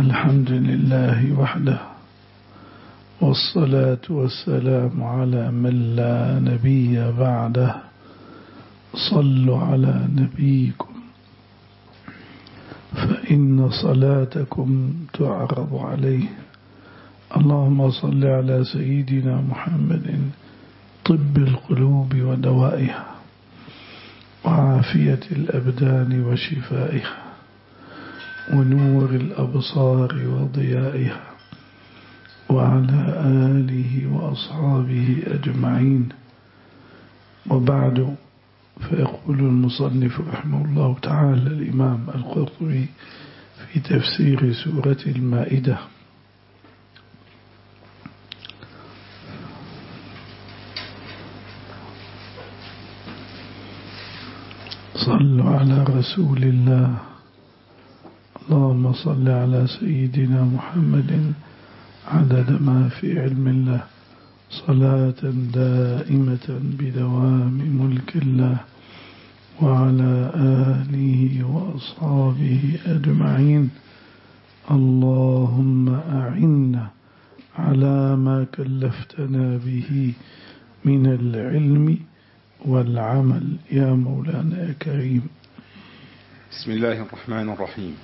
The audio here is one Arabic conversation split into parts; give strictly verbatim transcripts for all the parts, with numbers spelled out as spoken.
الحمد لله وحده، والصلاة والسلام على من لا نبي بعده. صلوا على نبيكم فإن صلاتكم تعرض عليه. اللهم صل على سيدنا محمد طب القلوب ودوائها وعافية الأبدان وشفائها ونور الأبصار وضيائها، وعلى آله وأصحابه أجمعين. وبعد، فيقول المصنف رحمه الله تعالى الإمام القرطبي في تفسير سورة المائدة: صلوا على رسول الله. اللهم صل على سيدنا محمد عدد ما في علم الله، صلاة دائمة بدوام ملك الله، وعلى آله وأصحابه أجمعين. اللهم أعنا على ما كلفتنا به من العلم والعمل يا مولانا يا كريم. بسم الله الرحمن الرحيم.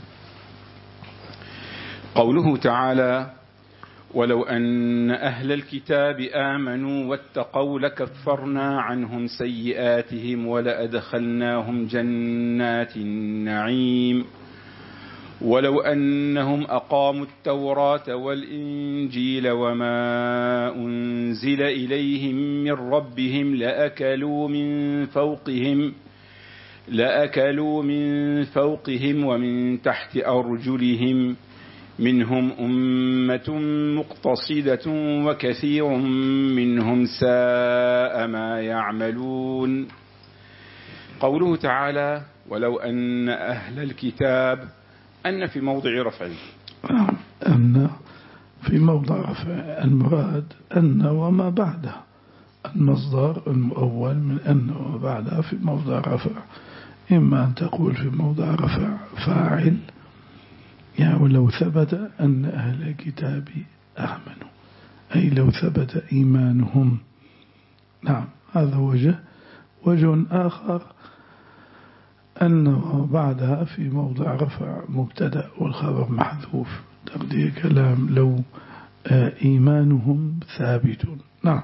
قوله تعالى: ولو أن أهل الكتاب آمنوا واتقوا لكفرنا عنهم سيئاتهم ولأدخلناهم جنات النعيم ولو أنهم أقاموا التوراة والإنجيل وما أنزل إليهم من ربهم لأكلوا من فوقهم لأكلوا من فوقهم ومن تحت أرجلهم منهم أمة مقتصدة وكثير منهم ساء ما يعملون. قوله تعالى: ولو أن أهل الكتاب، أن في موضع رفع، أن في موضع رفع، المراد أن وما بعدها، المصدر المؤول من أن وما بعدها في موضع رفع. إما أن تقول في موضع رفع فاعل، يعني ولو ثبت أن أهل الكتاب آمنوا، أي لو ثبت إيمانهم. نعم، هذا وجه. وجه آخر أن بعدها في موضع رفع مبتدأ والخبر محذوف، تقدير كلام لو إيمانهم ثابت. نعم.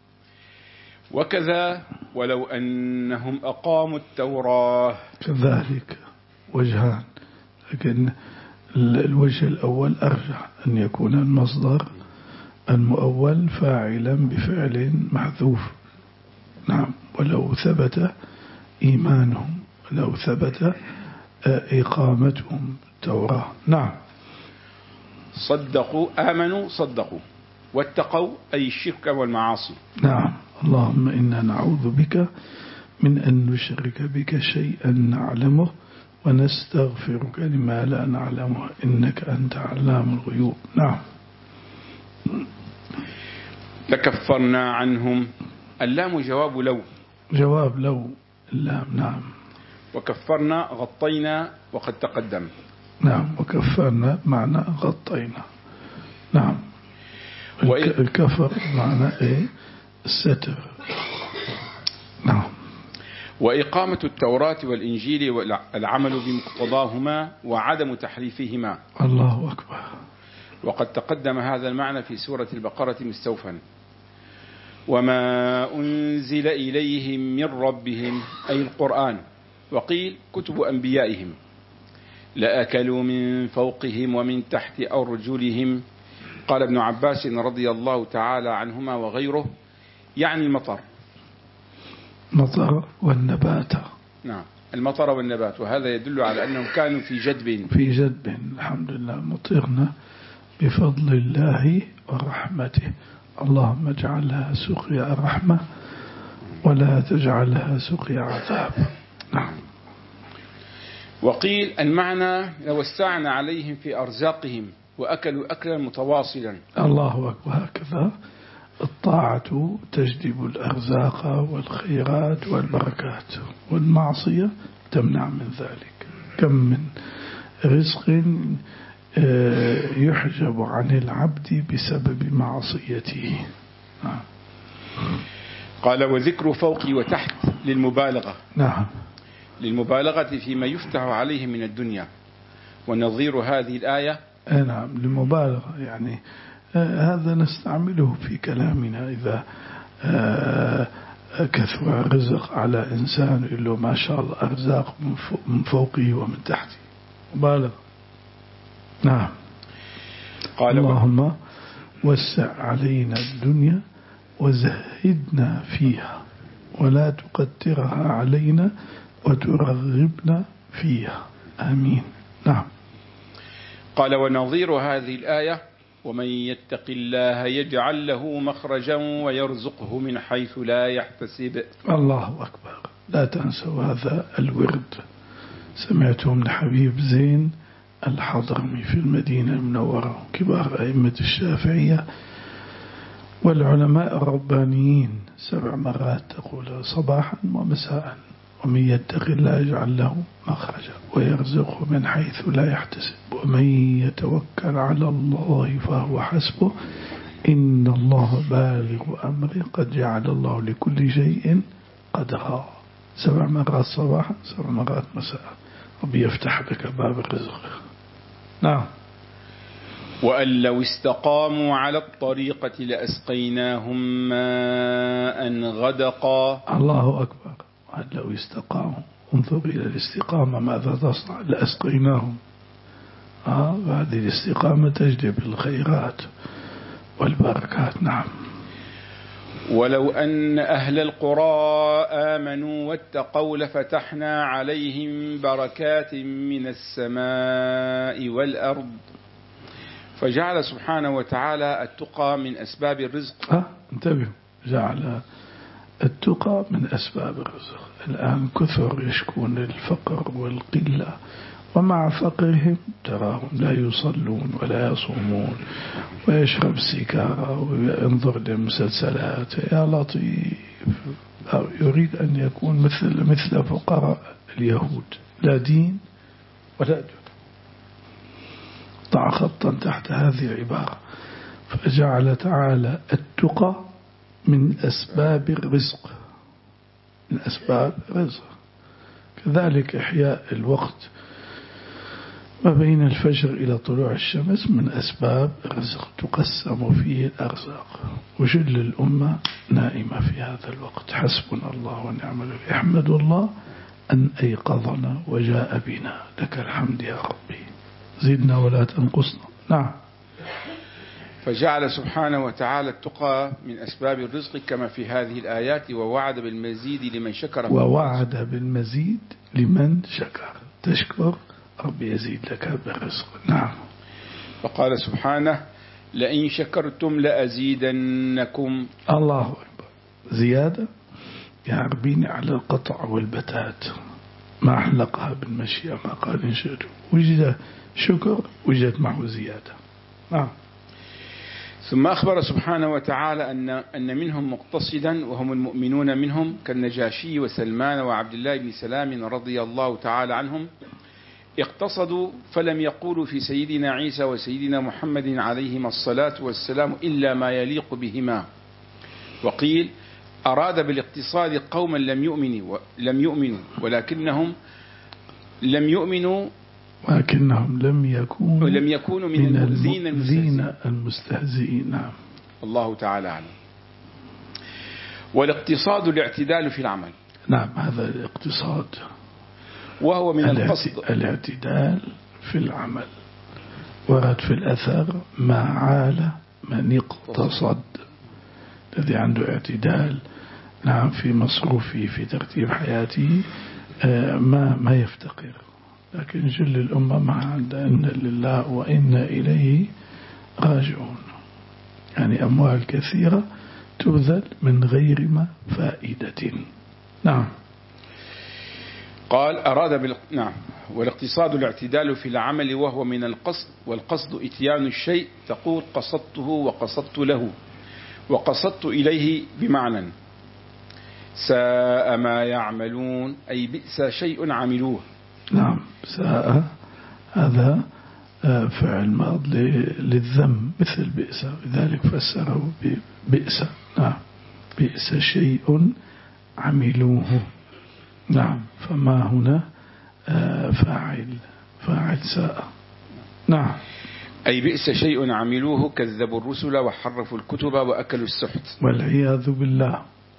وكذا ولو أنهم أقاموا التوراة، كذلك وجهان، لكن الوجه الأول أرجح، أن يكون المصدر المؤول فاعلا بفعل محذوف. نعم، ولو ثبت إيمانهم، ولو ثبت إقامتهم التوراة. نعم. صدقوا، آمنوا صدقوا، واتقوا أي الشرك والمعاصي. نعم. اللهم إنا نعوذ بك من أن نشرك بك شيئا نعلمه ونستغفرك لما لا نعلمه إنك أنت علام الغيوب. نعم. لكفرنا عنهم، اللام جواب لو، جواب لو اللام. نعم. وكفرنا غطينا وقد تقدم. نعم، وكفرنا معنى غطينا. نعم. الكفر معنى إيه؟ الستر. نعم. وإقامة التوراة والإنجيل والعمل بمقتضاهما وعدم تحريفهما. الله أكبر. وقد تقدم هذا المعنى في سورة البقرة مستوفا. وما أنزل إليهم من ربهم أي القرآن، وقيل كتب أنبيائهم، لأكلوا من فوقهم ومن تحت أرجلهم. قال ابن عباس رضي الله تعالى عنهما وغيره: يعني المطر، مطر والنبات. نعم، المطر والنبات، وهذا يدل على أنهم كانوا في جدب في جدب الحمد لله، مطرنا بفضل الله ورحمته. اللهم اجعلها سقيا رحمة ولا تجعلها سقيا عذاب. نعم. وقيل المعنى: لوسعنا عليهم في أرزاقهم وأكلوا أكلا متواصلا. الله أكبر. هكذا الطاعة تجلب الأرزاق والخيرات والبركات، والمعصية تمنع من ذلك. كم من رزق يحجب عن العبد بسبب معصيته. قال وذكر فوق وتحت للمبالغة. نعم، للمبالغة فيما يفتح عليه من الدنيا. ونظير هذه الآية نعم للمبالغة، يعني هذا نستعمله في كلامنا إذا كثر الرزق على إنسان إلا ما شاء الله أرزاق من فوقه ومن تحته، مبالغة. نعم. قال اللهم وسع علينا الدنيا وزهدنا فيها ولا تقدرها علينا وترغبنا فيها، آمين. نعم. قال ونظير هذه الآية ومن يتق الله يجعل له مخرجا ويرزقه من حيث لا يحتسب. الله أكبر. لا تنسوا هذا الورد، سمعته من حبيب زين الحضرمي في المدينة المنورة، كبار أئمة الشافعية والعلماء الربانيين، سبع مرات تقول صباحا ومساء: ومن يتق الله يجعل له مخرجا ويرزقه من حيث لا يحتسب ومن يتوكل على الله فهو حسبه إن الله بالغ أمره قد جعل الله لكل شيء قدرا. سبع مرات صباحا، سبع مرات مساء، ربي يفتح لك باب الرزق. نعم. وأن لو استقاموا على الطريقة لأسقيناهم ماء غدقا. الله أكبر. وأن لو استقاموا، انظر إلى الاستقامة ماذا تصنع. لأسقيناهم، آه هذه الاستقامة تجلب الخيرات والبركات. نعم. ولو أن أهل القرى آمنوا واتقوا لفتحنا عليهم بركات من السماء والأرض. فجعل سبحانه وتعالى التقى من أسباب الرزق. آه انتبهوا، جعل التقى من أسباب الرزق. الآن كثر يشكون الفقر والقلة، ومع فقرهم تراهم لا يصلون ولا يصومون ويشرب سيجارة وينظر للمسلسلات. يا لطيف، يريد أن يكون مثل مثل فقراء اليهود، لا دين ولا دين. ضع خطا تحت هذه العبارة. فجعل تعالى التقى من أسباب الرزق، من أسباب الرزق. كذلك إحياء الوقت ما بين الفجر إلى طلوع الشمس من أسباب الرزق، تقسم فيه الأرزاق، وجل الأمة نائمة في هذا الوقت. حسبنا الله ونعم الوكيل. احمد الله أن أيقظنا وجاء بنا، لك الحمد يا ربي، زدنا ولا تنقصنا. نعم. فجعل سبحانه وتعالى التقى من أسباب الرزق كما في هذه الآيات، ووعد بالمزيد لمن شكر. ووعد بالمزيد لمن شكر. تشكر ربي يزيد لك بالرزق. نعم. وقال سبحانه لئن شكرتم لأزيدنكم. الله أكبر. زيادة يعربين على القطع والبتات، ما أحلقها بالمشيئة، ما قال إن شئتم. وجد شكر وجد معه زيادة. نعم. ثم أخبر سبحانه وتعالى أن أن منهم مقتصدا وهم المؤمنون منهم كالنجاشي وسلمان وعبد الله بن سلام رضي الله تعالى عنهم، اقتصدوا فلم يقولوا في سيدنا عيسى وسيدنا محمد عليهما الصلاة والسلام إلا ما يليق بهما. وقيل أراد بالاقتصاد قوما لم يؤمنوا لم يؤمنوا ولكنهم لم يؤمنوا ولكنهم لم يكونوا لم يكونوا من, من المؤذين المستهزئين. نعم. الله تعالى أعلم. والاقتصاد الاعتدال في العمل. نعم، هذا الاقتصاد وهو من القصد الاعتدال في العمل. ورد في الأثر ما عال من اقتصد، الذي عنده اعتدال نعم في مصروفه في ترتيب حياته ما ما يفتقر. لكن جل الأمة ما عندها إن لله وإنا إليه راجعون، يعني أموال كثيرة تبذل من غير ما فائدة. نعم. قال أراد بال... نعم. والاقتصاد الاعتدال في العمل وهو من القصد، والقصد إتيان الشيء، تقول قصدته وقصدت له وقصدت إليه بمعنى ساء ما يعملون، أي بئس شيء عملوه. نعم. ساء هذا فعل ماض للذم مثل بئس، لذلك فسره بئس. نعم، بئس شيء عملوه. نعم، فما هنا فاعل فاعل ساء. نعم، أي بئس شيء عملوه، كذبوا الرسل وحرفوا الكتب وأكلوا السحت والعياذ بالله.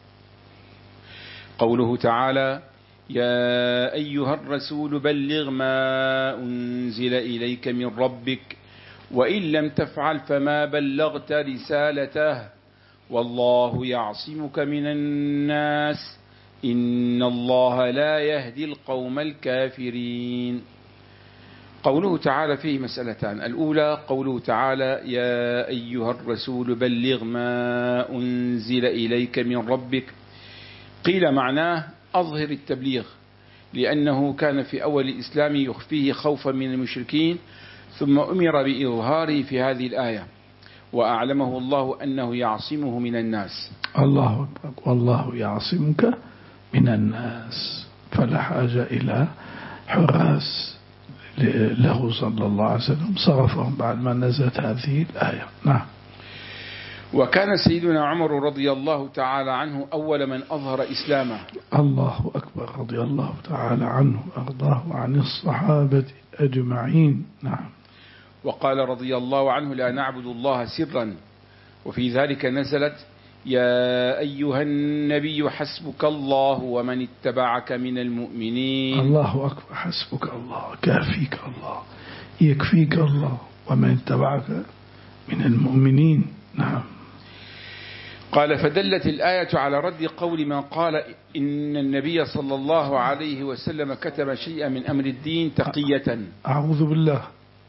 قوله تعالى: يا أيها الرسول بلغ ما أنزل إليك من ربك وإن لم تفعل فما بلغت رسالته والله يعصمك من الناس إن الله لا يهدي القوم الكافرين. قوله تعالى فيه مسألتان: الأولى قوله تعالى: يا أيها الرسول بلغ ما أنزل إليك من ربك، قيل معناه أظهر التبليغ، لأنه كان في أول الإسلام يخفيه خوفا من المشركين، ثم أمر بإظهاره في هذه الآية، وأعلمه الله أنه يعصمه من الناس. الله أكبر. والله يعصمك من الناس، فلا حاجة إلى حراس له صلى الله عليه وسلم، صرفهم بعد ما نزلت هذه الآية. نعم. وكان سيدنا عمر رضي الله تعالى عنه أول من أظهر إسلامه. الله أكبر، رضي الله تعالى عنه أرضاه عن الصحابة أجمعين. نعم. وقال رضي الله عنه: لا نعبد الله سرا، وفي ذلك نزلت: يا أيها النبي حسبك الله ومن اتبعك من المؤمنين. الله أكبر، حسبك الله، كافيك الله، يكفيك الله ومن اتبعك من المؤمنين. نعم. قال: فدلت الآية على رد قول من قال إن النبي صلى الله عليه وسلم كتم شيئا من أمر الدين تقية. أعوذ بالله.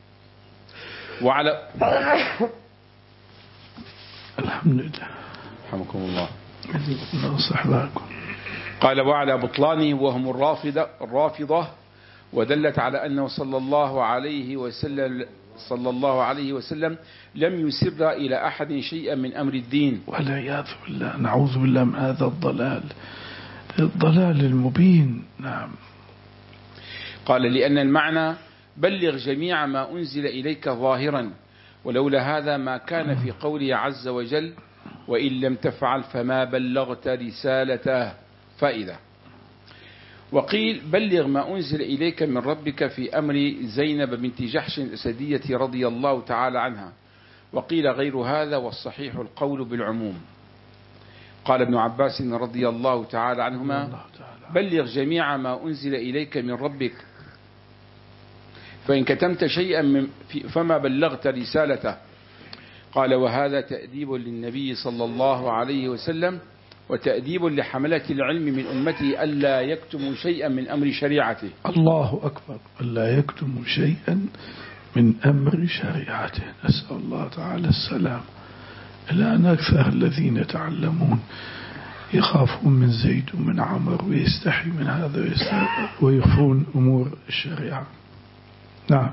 وعلى الحمد لله، رحمكم الله. صحباكم. قال: وعلى بطلانه وهم الرافضة الرافضة ودلت على أنه صلى الله عليه وسلم صلى الله عليه وسلم لم يسر إلى أحد شيئا من أمر الدين. والعياذ بالله، نعوذ بالله من هذا الضلال الضلال المبين. نعم. قال: لأن المعنى بلغ جميع ما أنزل إليك ظاهرا، ولولا هذا ما كان في قوله عز وجل: وإن لم تفعل فما بلغت رسالته. فائدة. وقيل: بلغ ما أنزل إليك من ربك في أمر زينب بنت جحش الأسدية رضي الله تعالى عنها. وقيل غير هذا، والصحيح القول بالعموم. قال ابن عباس رضي الله تعالى عنهما: بلغ جميع ما أنزل إليك من ربك، فإن كتمت شيئا فما بلغت رسالته. قال: وهذا تأديب للنبي صلى الله عليه وسلم، وتأديب لحملة العلم من أمته ألا يكتموا شيئا من أمر شريعته. الله أكبر، ألا يكتموا شيئا من أمر شريعته. نسأل الله تعالى السلام. الآن أكثر الذين يتعلمون يخافون من زيد ومن عمر ويستحي من هذا ويخفون أمور الشريعة. نعم.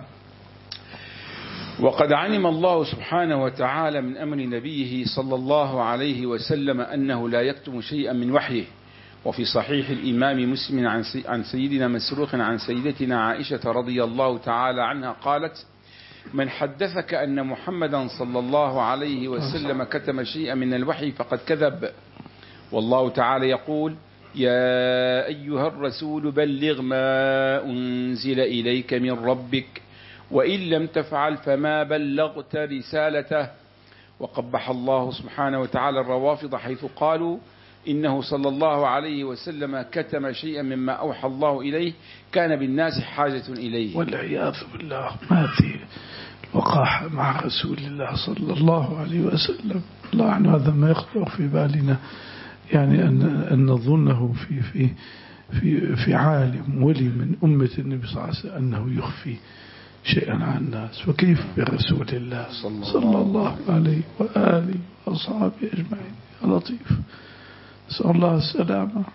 وقد علم الله سبحانه وتعالى من أمر نبيه صلى الله عليه وسلم أنه لا يكتم شيئا من وحيه. وفي صحيح الإمام مسلم عن سيدنا مسروق عن سيدتنا عائشة رضي الله تعالى عنها قالت: من حدثك أن محمدا صلى الله عليه وسلم كتم شيئا من الوحي فقد كذب. والله تعالى يقول: يا أيها الرسول بلغ ما أنزل إليك من ربك وإن لم تفعل فما بلغت رسالته. وقبح الله سبحانه وتعالى الروافض حيث قالوا إنه صلى الله عليه وسلم كتم شيئا مما أوحى الله إليه كان بالناس حاجة إليه. والعياذ بالله، ما في وقاحة مع رسول الله صلى الله عليه وسلم. الله عنه هذا ما يخطر في بالنا، يعني أن أن نظنه في في في في عالم ولي من أمة النبي صلى الله عليه وسلم أنه يخفي شيئا عن الناس، وكيف برسول الله صلى الله عليه وآله وأصحابه أجمعين. يا لطيف، نسأل الله السلامة.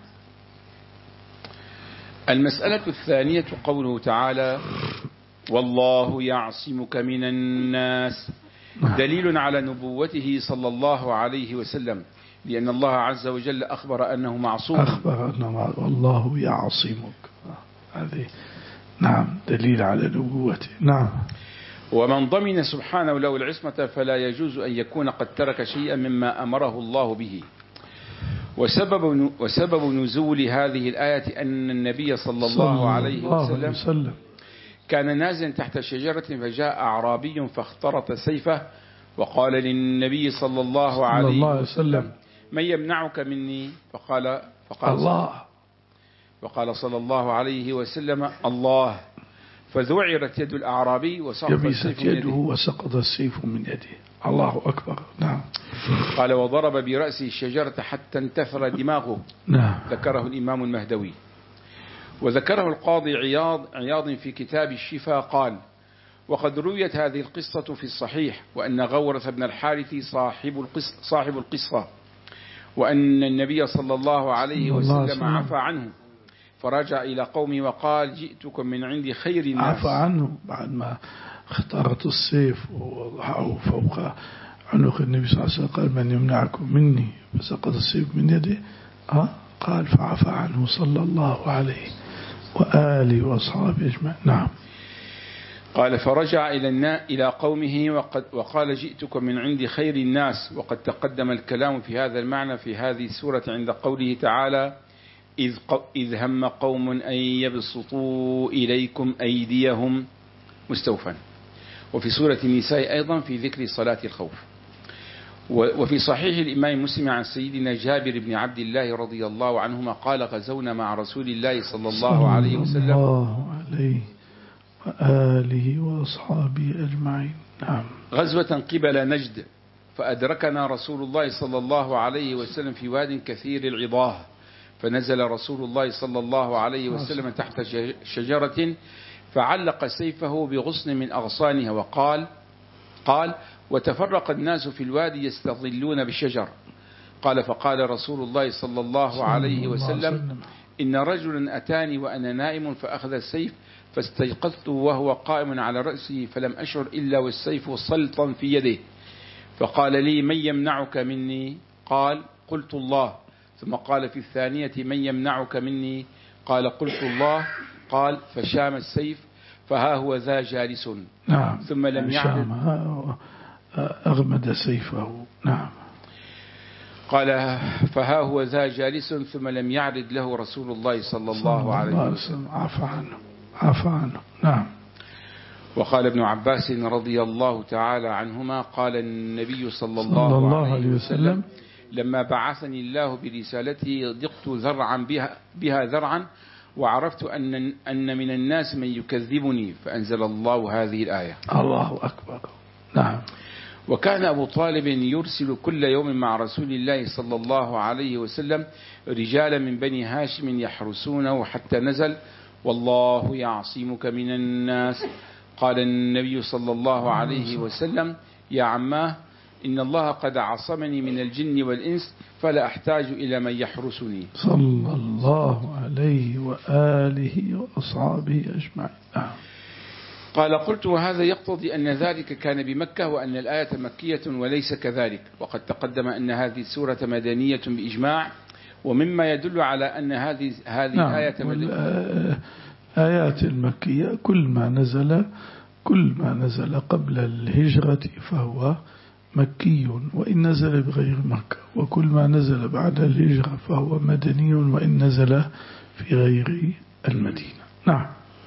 المسألة الثانية قوله تعالى: والله يعصمك من الناس، دليل على نبوته صلى الله عليه وسلم، لأن الله عز وجل أخبر أنه معصوم. أخبر أنه والله يعصمك، هذه نعم دليل على نبوته. نعم. ومن ضمن سبحانه له العصمة فلا يجوز أن يكون قد ترك شيئا مما أمره الله به. وسبب وسبب نزول هذه الآية أن النبي صلى الله عليه وسلم كان نازلا تحت شجرة فجاء أعرابي فاخترط سيفه وقال للنبي صلى الله عليه وسلم من يمنعك مني؟ فقال فقال الله وقال صلى الله عليه وسلم الله. فذعرت يد الأعرابي وسقط السيف من يده وسقط السيف من يده. الله أكبر. نعم. قال وضرب برأسه الشجرة حتى انتثر دماغه. نعم. ذكره الإمام المهدوي. وذكره القاضي عياض عياض في كتاب الشفاء قال وقد رويت هذه القصة في الصحيح وأن غورث بن الحارث صاحب القصة, صاحب القصة وأن النبي صلى الله عليه وسلم عفى عنه فرجع إلى قومه وقال جئتكم من عند خير الناس. عفى عنه بعد ما اختارت السيف ووضعه فوق عنق النبي صلى الله عليه وسلم قال من يمنعكم مني فسقط السيف من يده. ها قال فعفى عنه صلى الله عليه وآله وأصحابه أجمعين. نعم. قال فرجع إلى إلى قومه وقد وقال جئتكم من عند خير الناس. وقد تقدم الكلام في هذا المعنى في هذه السورة عند قوله تعالى إذ, إذ هم قوم أن يبسطوا إليكم أيديهم مستوفا. وفي سورة النساء أيضا في ذكر صلاة الخوف. وفي صحيح الإمام مسلم عن سيدنا جابر بن عبد الله رضي الله عنهما قال غزونا مع رسول الله صلى الله عليه وسلم صلى الله عليه وآله وأصحابه أجمعين. نعم. غزوة قبل نجد فأدركنا رسول الله صلى الله عليه وسلم في واد كثير العضاه فنزل رسول الله صلى الله عليه وسلم تحت شجرة فعلق سيفه بغصن من أغصانها وقال قال وتفرق الناس في الوادي يستظلون بالشجر. قال فقال رسول الله صلى الله عليه وسلم إن رجلا أتاني وأنا نائم فأخذ السيف فاستيقظت وهو قائم على رأسه فلم أشعر إلا والسيف سلطا في يده فقال لي من يمنعك مني؟ قال قلت الله. ثم قال في الثانية من يمنعك مني؟ قال قلت الله. قال فشام السيف فها هو ذا جالس. نعم. ثم لم يعد أغمد سيفه. نعم. قال فها هو ذا جالس ثم لم يعرض له رسول الله صلى الله عليه وسلم عفى عنه عفى عنه. نعم. وقال ابن عباس رضي الله تعالى عنهما قال النبي صلى الله, صلى الله عليه عليه وسلم لما بعثني الله برسالته ضقت ذرعا بها, بها ذرعا وعرفت أن, أن من الناس من يكذبني فأنزل الله هذه الآية. الله أكبر. نعم. وكان أبو طالب يرسل كل يوم مع رسول الله صلى الله عليه وسلم رجالا من بني هاشم يحرسونه حتى نزل والله يعصمك من الناس. قال النبي صلى الله عليه وسلم يا عماه إن الله قد عصمني من الجن والإنس فلا أحتاج إلى من يحرسني. صلى الله عليه وآله وأصحابه أجمعين. قال قلت وهذا يقتضي أن ذلك كان بمكة وأن الآية مكية وليس كذلك. وقد تقدم أن هذه السورة مدنية بإجماع ومما يدل على أن هذه هذه نعم. الآية مدنية. آيات المكية كل ما نزل كل ما نزل قبل الهجرة فهو مكي وإن نزل بغير مكة وكل ما نزل بعد الهجرة فهو مدني وإن نزل في غير المدينة. نعم.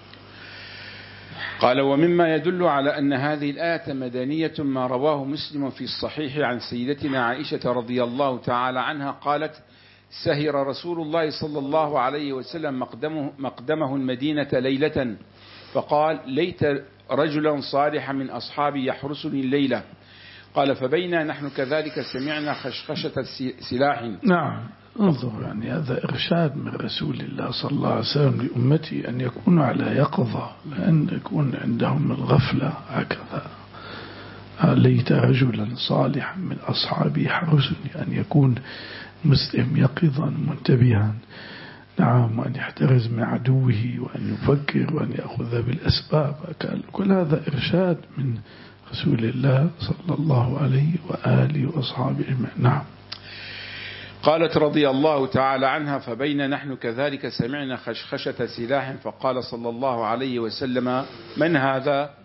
قال ومما يدل على أن هذه الآية مدنية ما رواه مسلم في الصحيح عن سيدتنا عائشة رضي الله تعالى عنها قالت سهر رسول الله صلى الله عليه وسلم مقدمه, مقدمه المدينة ليلة فقال ليت رجلا صالحا من أصحابي يحرسني الليلة. قال فبينا نحن كذلك سمعنا خشخشة سلاح. نعم. انظر يعني هذا إرشاد من رسول الله صلى الله عليه وسلم لأمتي أن يكونوا على يقظة لأن يكون عندهم الغفلة هكذا. ليت رجلا صالحا من أصحابي يحرسني أن يكون مسلم يقظا منتبها. نعم. وأن يحترز من عدوه وأن يفكر وأن يأخذ بالأسباب. كل هذا إرشاد من رسول الله صلى الله عليه وآله وأصحابه أجمعين. نعم. قالت رضي الله تعالى عنها فبين نحن كذلك سمعنا خشخشة سلاح فقال صلى الله عليه وسلم من هذا؟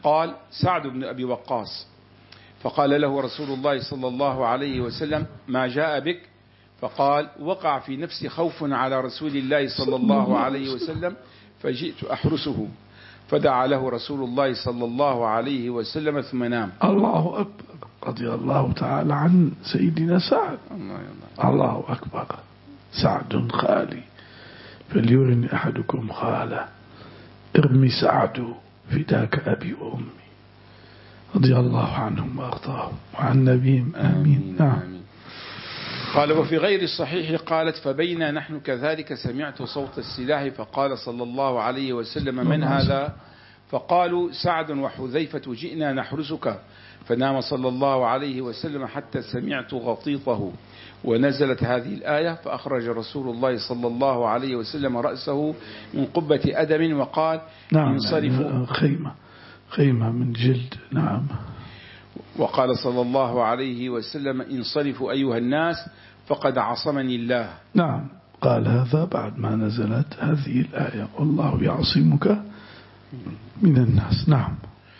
قال سعد بن أبي وقاص، فقال له رسول الله صلى الله عليه وسلم ما جاء بك؟ فقال وقع في نفسي خوف على رسول الله صلى الله عليه وسلم فجئت أحرسه، فدعا له رسول الله صلى الله عليه وسلم ثم نام. الله أكبر، رضي الله تعالى عن سيدنا سعد. الله الله. الله أكبر. سعد خالي، فليرني أحدكم خاله، ارمي سعد فداك أبي وأمي، رضي الله عنهم وأرضاهم وعن نبيهم آمين, آمين. نعم. آمين. قال وفي غير الصحيح قالت فبينا نحن كذلك سمعت صوت السلاح فقال صلى الله عليه وسلم من هذا؟ فقالوا سعد وحذيفة جئنا نحرسك، فنام صلى الله عليه وسلم حتى سمعت غطيطه، ونزلت هذه الآية فأخرج رسول الله صلى الله عليه وسلم رأسه من قبة أدم وقال نعم انصرفوا. خيمة خيمة من جلد. نعم. وقال صلى الله عليه وسلم انصرفوا أيها الناس فقد عصمني الله. نعم، قال هذا بعد ما نزلت هذه الآية والله يعصمك من الناس. نعم.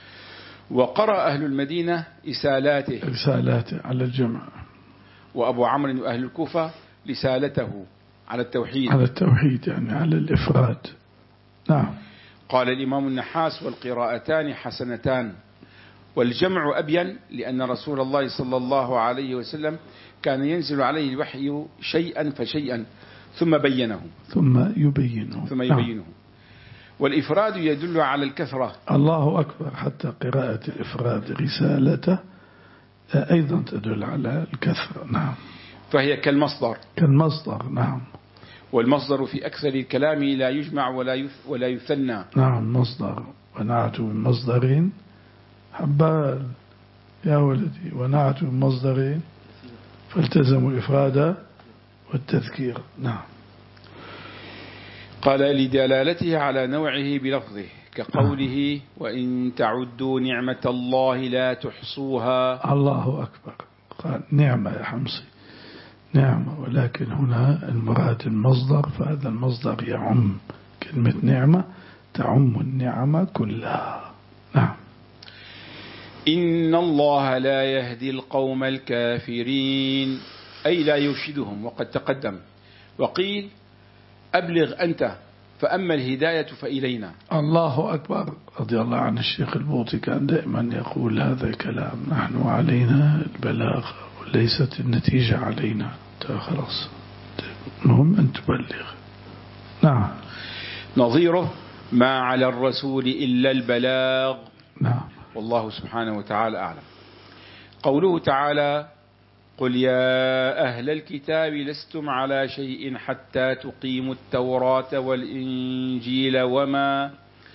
وقرأ أهل المدينة إسالاته رسالاته على الجمع، وأبو عمرو وأهل الكوفة رسالته على التوحيد على التوحيد يعني على الإفراد. نعم. قال الإمام النحاس والقراءتان حسنتان، والجمع أبين لأن رسول الله صلى الله عليه وسلم كان ينزل عليه الوحي شيئا فشيئا ثم بينه ثم يبينه ثم يبينه. والإفراد يدل على الكثرة. الله أكبر. حتى قراءة الإفراد رسالته أيضا تدل على الكثرة. نعم. فهي كالمصدر كالمصدر. نعم. والمصدر في أكثر الكلام لا يجمع ولا ولا يثنى. نعم. مصدر ونعت من مصدرين حبال يا ولدي، ونعت من مصدرين فالتزموا الإفراد والتذكير. نعم. قال لدلالته على نوعه بلفظه كقوله وإن تعدوا نعمة الله لا تحصوها. الله أكبر. قال نعمة يا حمصي، نعمة، ولكن هنا المراد المصدر، فهذا المصدر يعم، كلمة نعمة تعم النعمة كلها. نعم. إن الله لا يهدي القوم الكافرين، أي لا يرشدهم، وقد تقدم. وقيل أبلغ أنت، فأما الهداية فإلينا. الله أكبر. رضي الله عن الشيخ البوطي كان دائما يقول هذا الكلام، نحن علينا البلاغ وليست النتيجة علينا، خلاص المهم أن تبلغ. نعم. نظيره ما على الرسول إلا البلاغ. نعم. والله سبحانه وتعالى أعلم. قوله تعالى قل يا أهل الكتاب لستم على شيء حتى تقيموا التوراة والإنجيل وما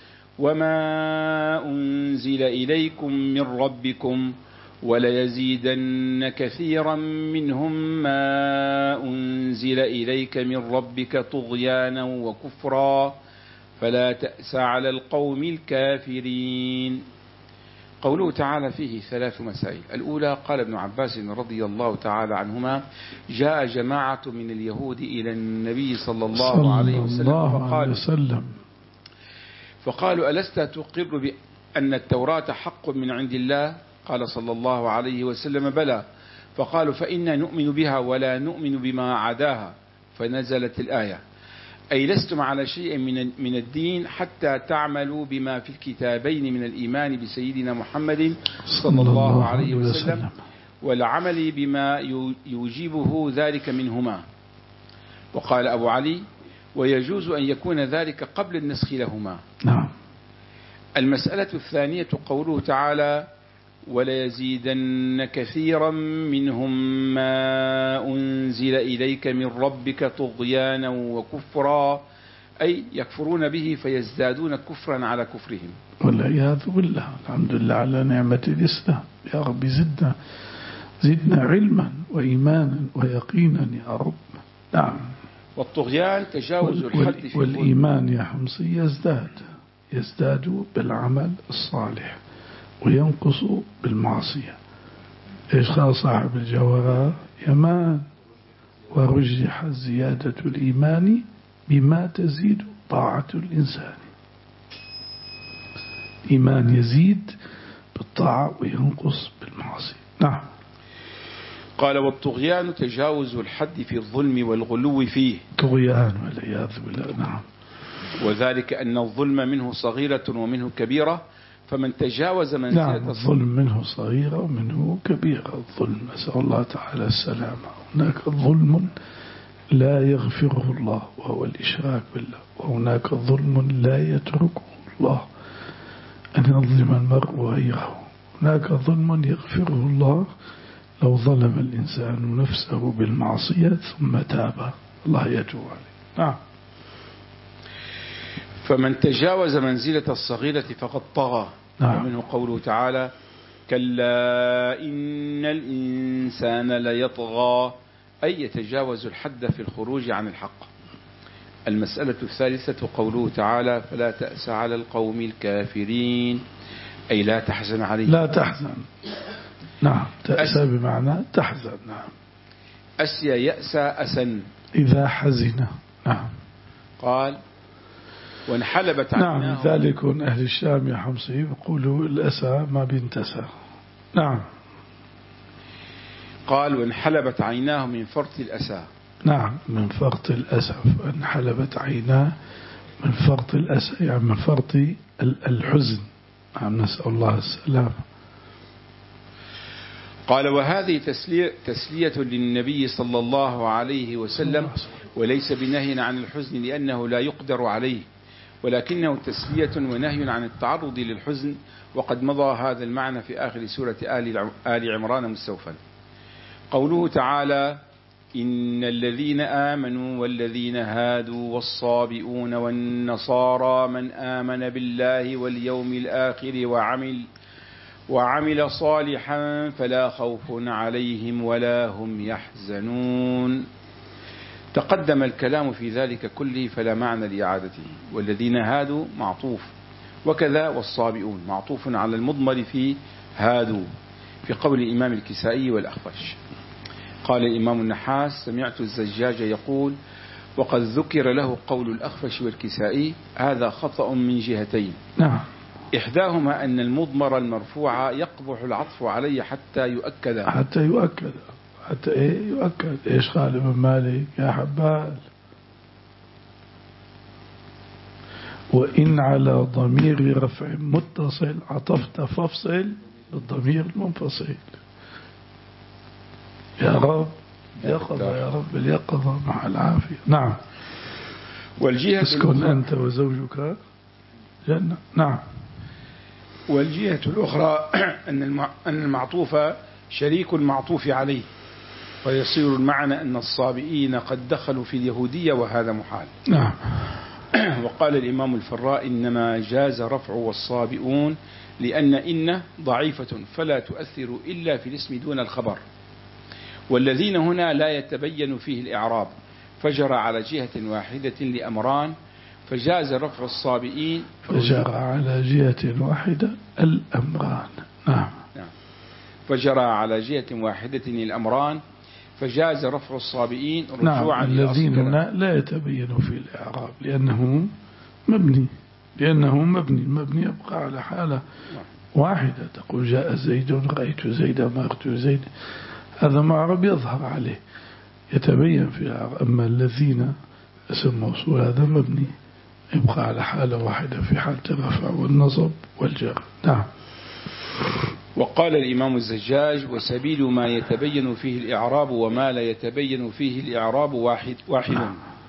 وما أنزل إليكم من ربكم وليزيدن كثيرا منهم ما أنزل إليك من ربك طغيانا وكفرا فلا تأس على القوم الكافرين. قوله تعالى فيه ثلاث مسائل. الأولى قال ابن عباس رضي الله تعالى عنهما جاء جماعة من اليهود إلى النبي صلى الله صلى عليه وسلم الله فقالوا, وسلم. فقالوا ألست تقر بأن التوراة حق من عند الله؟ قال صلى الله عليه وسلم بلى. فقالوا فإنا نؤمن بها ولا نؤمن بما عداها، فنزلت الآية أي لستم على شيء من من الدين حتى تعملوا بما في الكتابين من الإيمان بسيدنا محمد صلى الله عليه وسلم والعمل بما يوجبه ذلك منهما. وقال أبو علي ويجوز أن يكون ذلك قبل النسخ لهما. نعم. المسألة الثانية قوله تعالى وليزيدن كثيرا منهم ما أنزل إليك من ربك طغيانا وكفرا، أي يكفرون به فيزدادون كفرا على كفرهم والعياذ بالله. الحمد لله على نعمة الإسلام، يا رب زدنا زدنا علما وإيمانا ويقينا يا رب. نعم. والطغيان تجاوز الحد في والإيمان يا حمصي يزداد يزداد بالعمل الصالح وينقص بالمعصية. إيش قال صاحب الجوهرة؟ يمان ورجح زيادة الإيمان بما تزيد طاعة الإنسان. إيمان يزيد بالطاعة وينقص بالمعصية. نعم. قال والطغيان تجاوز الحد في الظلم والغلو فيه. طغيان والعياذ بالله. نعم. وذلك أن الظلم منه صغيرة ومنه كبيرة، فمن تجاوز منزلة نعم الظلم منه صغيرة ومنه كبيرة. الظلم نسأل الله تعالى السلامة. هناك ظلم لا يغفره الله وهو الإشراك بالله، وهناك ظلم لا يتركه الله أن يظلم المرء غيره. هناك ظلم يغفره الله لو ظلم الإنسان نفسه بالمعصية ثم تاب الله يتوب عليه. نعم. فمن تجاوز منزلة الصغيرة فقد طغى. نعم. ومنه قوله تعالى كلا إن الإنسان ليطغى، أي يتجاوز الحد في الخروج عن الحق. المسألة الثالثة قوله تعالى فلا تأس على القوم الكافرين، أي لا تحزن عليهم. لا تحزن. نعم. تأسى بمعنى تحزن. نعم. أسيا يأسى أسن إذا حزن. نعم. قال وانحلبت نعم. عيناه. ذلك أهل الشام يا حمصي يقولوا الأسى ما بينتسى. نعم. قال وانحلبت عيناه من فرط الأسى. نعم من فرط الأسف. انحلبت عيناه من فرط الأسى يعني من فرط الحزن. نعم نسأل الله السلامة. قال وهذه تسلية, تسلية للنبي صلى الله عليه وسلم، وليس بنهي عن الحزن لأنه لا يقدر عليه، ولكنه تسلية ونهي عن التعرض للحزن، وقد مضى هذا المعنى في آخر سورة آل عمران مستوفا. قوله تعالى إن الذين آمنوا والذين هادوا والصابئون والنصارى من آمن بالله واليوم الآخر وعمل وعمل صالحا فلا خوف عليهم ولا هم يحزنون. تقدم الكلام في ذلك كله فلا معنى لإعادته. والذين هادوا معطوف، وكذا والصابئون معطوف على المضمر في هادوا في قول الإمام الكسائي والأخفش. قال الإمام النحاس سمعت الزجاج يقول وقد ذكر له قول الأخفش والكسائي هذا خطأ من جهتين. نعم. إحداهما أن المضمر المرفوع يقبح العطف عليه حتى يؤكد حتى يؤكد حتى إيه يؤكد. إيش قال ابن مالك يا حبال وإن على ضمير رفع متصل عطفت فافصل بالضمير المنفصل. يا رب يقظة يا رب اليقظة مع العافية. نعم. والجهة اسكن أنت وزوجك جنة. نعم. والجهة الأخرى أن المعطوف شريك المعطوف عليه، ويصير المعنى أن الصابئين قد دخلوا في اليهودية وهذا محال. نعم. وقال الإمام الفراء إنما جاز رفع والصابئون لأن إن ضعيفة فلا تؤثر إلا في الاسم دون الخبر، والذين هنا لا يتبين فيه الإعراب فجرى على جهة واحدة لأمران، فجاز رفع الصابئين فجرى على جهة واحدة الأمران. نعم. فجرى على جهة واحدة الأمران فجاز رفع الصابئين نعم. رجوعا الذين هنا لا يتبين فيه الإعراب لأنه مبني لأنه مبني المبني يبقى على حالة واحدة. تقول جاء زيد رأيت زيد مرت زيد، هذا معرب يظهر عليه يتبين في الإعراب. أما الذين اسم موصول هذا مبني يبقى على حالة واحدة في حالة الرفع والنصب والجر. نعم. وقال الإمام الزجاج وسبيل ما يتبين فيه الإعراب وما لا يتبين فيه الإعراب واحد واحد.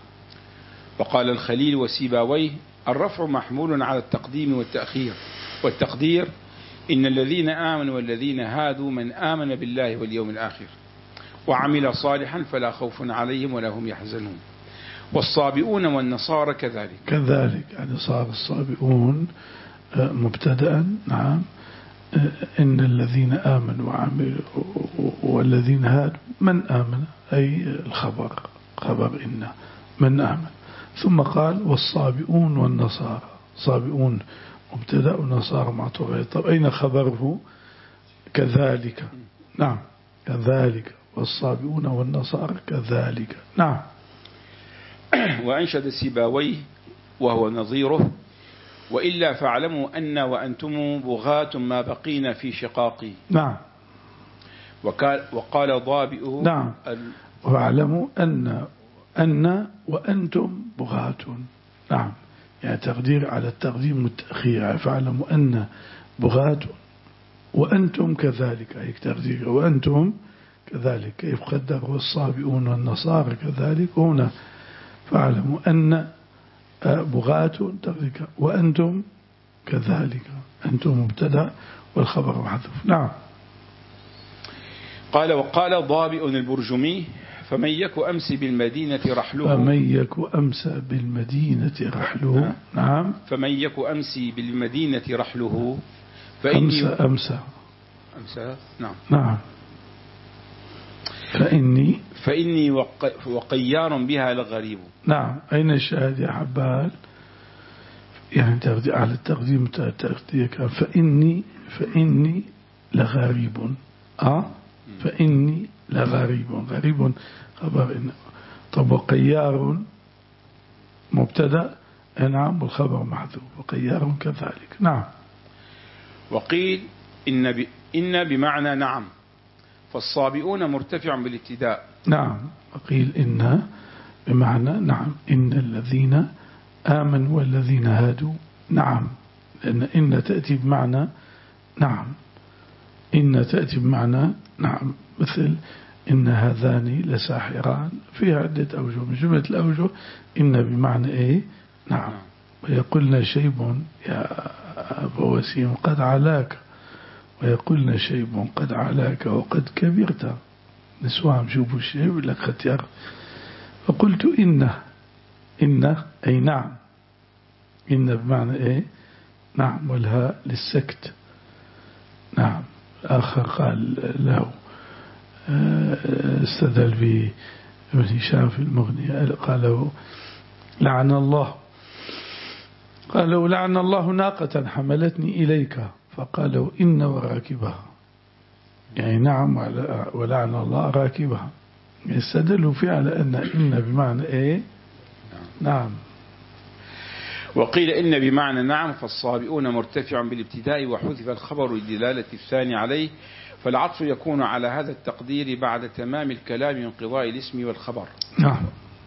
وقال الخليل وسيباويه الرفع محمول على التقديم والتأخير، والتقدير إن الذين آمنوا والذين هادوا من آمن بالله واليوم الآخر وعمل صالحا فلا خوف عليهم ولا هم يحزنون. والصابئون والنصارى كذلك كذلك يعني صار الصابئون مبتدأ. نعم. إن الذين آمنوا وعملوا والذين هادوا من آمن أي الخبر خبر إن من آمن. ثم قال والصابئون والنصارى. صابئون مبتدأ ونصارى معطوف. طب أين خبره؟ كذلك. نعم كذلك والصابئون والنصارى كذلك. نعم. وأنشد سيباويه وهو نظيره وإلا فاعلموا أن وأنتم بغاة ما بقينا في شقاقي. نعم. وقال, وقال ضابئه نعم. ال... واعلموا أن أن وأنتم بغاة. نعم، يعني تقدير على التقديم والتأخير. فاعلموا أن بغاة وأنتم كذلك، أي تقدير وأنتم كذلك، كيف قدروا الصابئون والنصارى كذلك هنا. فاعلموا أن بغاة تقدير وأنتم كذلك، أنتم مبتدأ والخبر محذوف. نعم. قال وقال ضابئ البرجمي فمن يك أمس بالمدينة رحله فمن يك أمس بالمدينة رحله. نعم. فمن يك أمس بالمدينة رحله فإني أمس أمس أمس نعم نعم فإني فإني وقيار بها لغريب. نعم. أين الشاهد يا حبال؟ يعني تقدير على التقديم تقدير فإني فإني لغريب. أه فإني لغريب، غريب خبر إن. طب وقيار مبتدأ. نعم، والخبر محذوف وقيار كذلك. نعم. وقيل إن, ب... إن بمعنى نعم، فالصابئون مرتفع بالابتداء. نعم. وقيل إن بمعنى نعم، إن الذين آمنوا والذين هادوا. نعم، لأن إن تأتي بمعنى نعم، إن تأتي بمعنى نعم، مثل إن هذان لساحران، فيها عدة أوجه. من جملة الأوجه إن بمعنى إيه؟ نعم. ويقولنا شيب يا أبا وسيم قد علاك، ويقولنا شيب قد علاك وقد كبرت. نسوهم شوفوا الشيب لك ختيار. فقلت إن إن أي نعم، إن بمعنى إيه؟ نعم، والهاء للسكت. نعم. آخر قال له استدل بابن هشام في المغنية، قال له لعن الله قال له لعن الله ناقة حملتني إليك، فقال له إن وراكبها، يعني نعم ولعن الله راكبها. استدلوا فيه على أن إن بمعنى إيه؟ نعم. وقيل إن بمعنى نعم، فالصابئون مرتفع بالابتداء وحذف الخبر لدلالة الثاني عليه، فالعطف يكون على هذا التقدير بعد تمام الكلام انقضاء الاسم والخبر. نعم.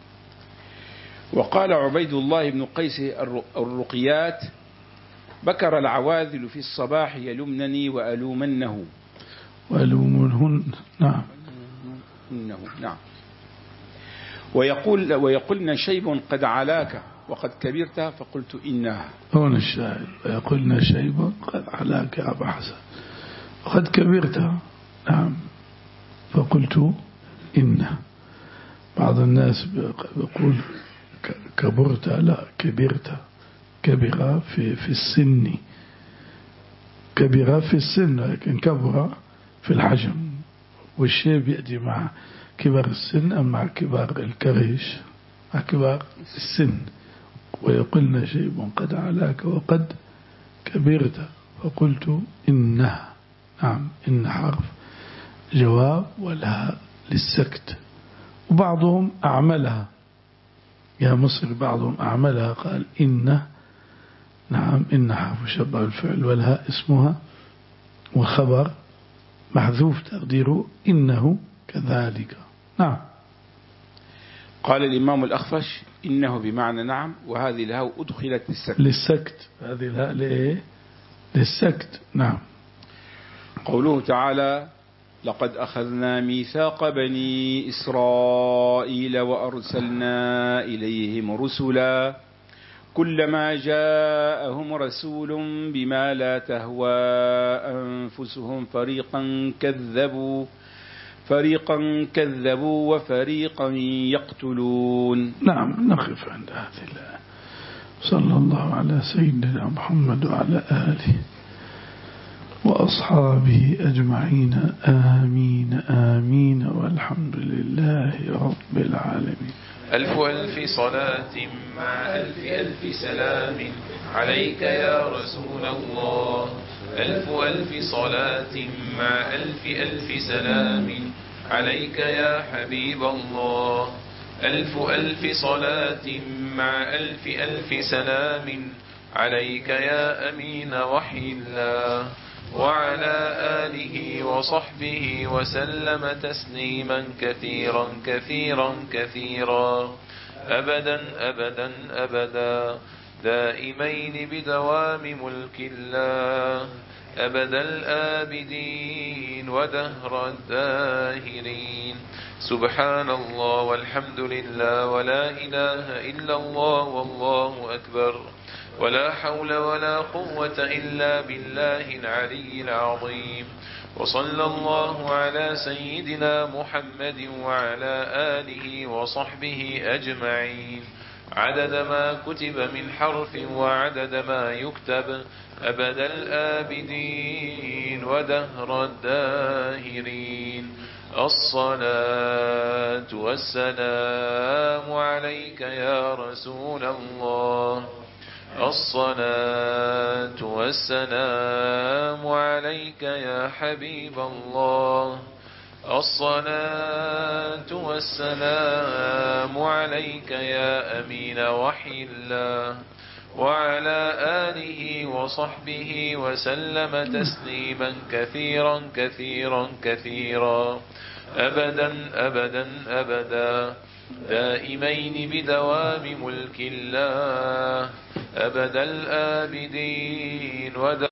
وقال عبيد الله بن قيس الرقيات بكر العواذل في الصباح يلمنني وألومنه وألومنهن. نعم. نعم. ويقول ويقولن شيب قد علاك وقد كبرت، فقلت إنها. هون الشاهد. ويقولن شيب قد علاك يا أبا حسن وقد كبرت. نعم. فقلت إنها. بعض الناس بيقول كبرت، لا، كبرت. كبر في في السن، كبر في السن، لكن كبر في الحجم، والشيء بيأتي مع كبر السن أم مع كبار الكرش، مع كبار السن. ويقولن شيء قد علاك وقد كبرت، فقلت إنها. نعم. إن حرف جواب ولها للسكت. وبعضهم أعملها يا مصر، بعضهم أعملها قال إن. نعم. إن حرف شبه الفعل والها اسمها، وخبر محذوف تقديره إنه كذلك. نعم. قال الإمام الأخفش إنه بمعنى نعم، وهذه الهاء أدخلت للسكت. للسكت. هذه الهاء لإيه؟ للسكت. نعم. قوله تعالى لقد أخذنا ميثاق بني إسرائيل وأرسلنا إليهم رسلا كلما جاءهم رسول بما لا تهوى أنفسهم فريقا كذبوا فريقا كذبوا وفريقا يقتلون. نعم. نقف عند هذه الآية. صلى الله على سيدنا محمد وعلى آله وأصحابه أجمعين. آمين آمين والحمد لله رب العالمين. ألف ألف صلاة مع ألف ألف سلام عليك يا رسول الله. ألف ألف صلاة مع ألف ألف سلام عليك يا حبيب الله. ألف ألف صلاة مع ألف ألف سلام عليك يا أمين وحي الله وعلى آله وصحبه وسلم تسليما كثيرا كثيرا كثيرا أبدا أبدا أبدا دائمين بدوام ملك الله أبد الآبدين ودهر الداهرين. سبحان الله والحمد لله ولا إله إلا الله والله أكبر ولا حول ولا قوة إلا بالله العلي العظيم. وصلى الله على سيدنا محمد وعلى آله وصحبه أجمعين عدد ما كتب من حرف وعدد ما يكتب أبد الآبدين ودهر الداهرين. الصلاة والسلام عليك يا رسول الله الصلاة والسلام عليك يا حبيب الله الصلاة والسلام عليك يا أمين وحي الله وعلى آله وصحبه وسلم تسليما كثيرا كثيرا كثيرا أبدا أبدا أبدا دائمين بدوام ملك الله أبد الآبدين ودائمين